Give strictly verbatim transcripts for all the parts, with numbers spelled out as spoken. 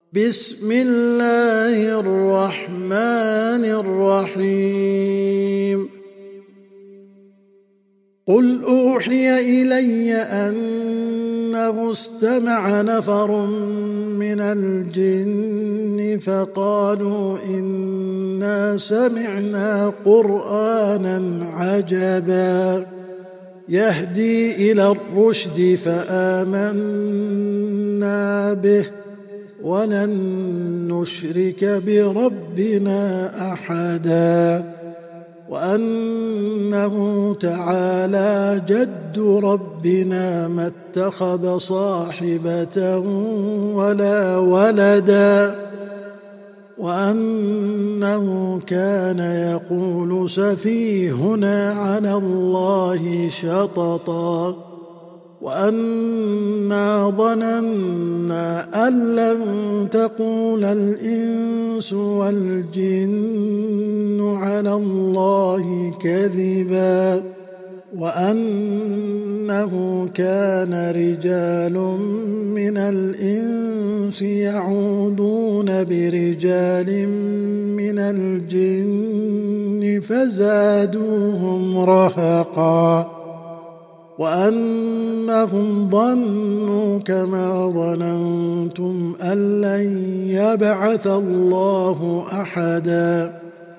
بسم الله الرحمن الرحيم قل أوحي إلي أنه استمع نفر من الجن فقالوا إنا سمعنا قرآنا عجبا يهدي إلى الرشد فآمنا به ولن نشرك بربنا أحدا وأنه تعالى جد ربنا ما اتخذ صاحبة ولا ولدا وأنه كان يقول سفيهنا على الله شططا وأنا ظننا أن لن تقول الإنس والجن على الله كذبا وأنه كان رجال من الإنس يعوذون برجال من الجن فزادوهم رهقا وأنهم ظنوا كما ظننتم أن لن يبعث الله أحدا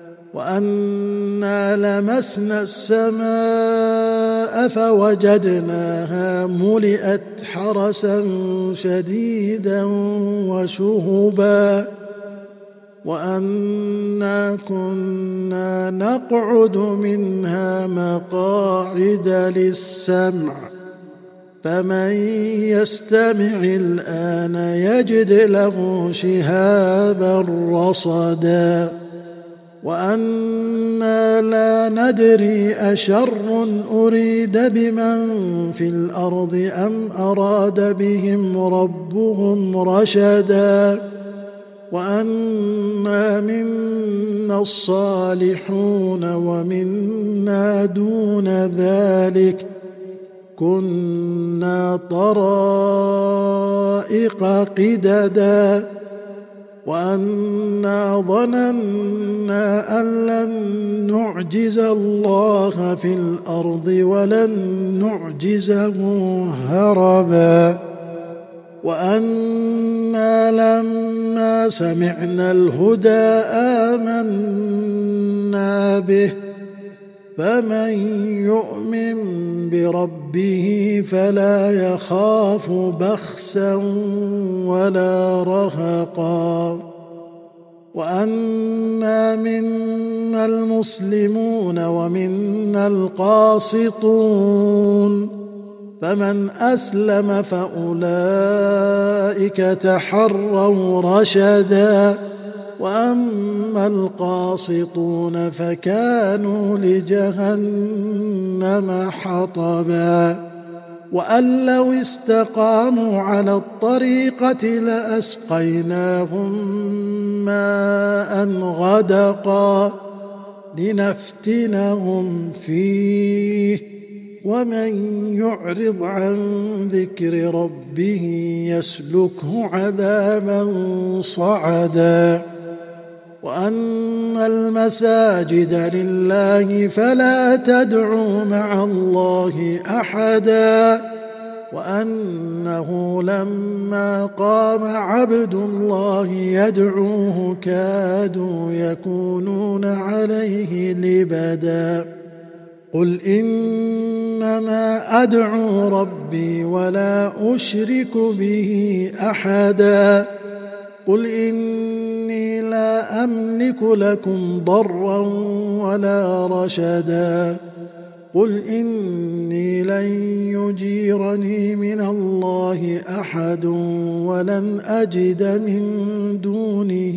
وأنا لمسنا السماء فوجدناها ملئت حرسا شديدا وشهبا وأنا كنا نقعد منها مقاعد للسمع فمن يستمع الآن يجد له شهابا رصدا وأنا لا ندري أشر أريد بمن في الأرض أم أراد بهم ربهم رشدا وأنا منا الصالحون ومنا دون ذلك كنا طرائق قددا وأنا ظننا أن لن نعجز الله في الأرض ولن نعجزه هربا وأنا لما سمعنا الهدى آمنا به فمن يؤمن بربه فلا يخاف بخسا ولا رهقا وأنا منا المسلمون ومنا القاسطون فمن أسلم فأولئك تحروا رشدا وأما القاسطون فكانوا لجهنم حطبا وأن لو استقاموا على الطريقة لأسقيناهم ماء غدقا لنفتنهم فيه ومن يعرض عن ذكر ربه يسلكه عذابا صعدا وأن المساجد لله فلا تدعوا مع الله أحدا وأنه لما قام عبد الله يدعوه كادوا يكونون عليه لبدا قل إنما أدعو ربي ولا أشرك به أحدا قل إني لا أملك لكم ضرا ولا رشدا قل إني لن يجيرني من الله أحد ولن أجد من دونه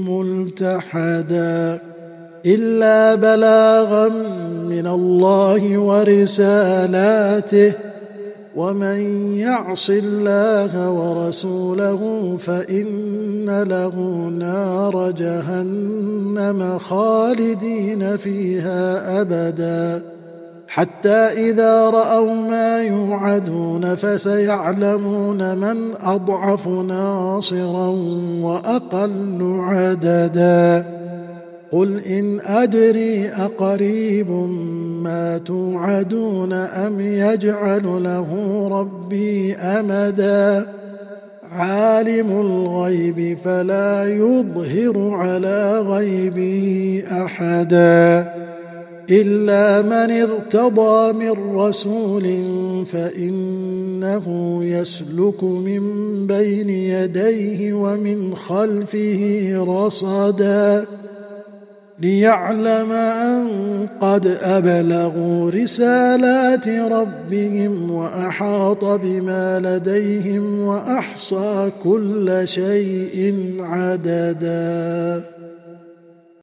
ملتحدا إلا بلاغا من الله ورسالاته ومن يعص الله ورسوله فإن له نار جهنم خالدين فيها أبدا حتى إذا رأوا ما يوعدون فسيعلمون من أضعف ناصرا وأقل عددا قل إن أدري أقريب ما توعدون أم يجعل له ربي أمدا عالم الغيب فلا يظهر على غيبه أحدا إلا من ارتضى من رسول فإنه يسلك من بين يديه ومن خلفه رصدا ليعلم أن قد أبلغوا رسالات ربهم وأحاط بما لديهم وأحصى كل شيء عددا.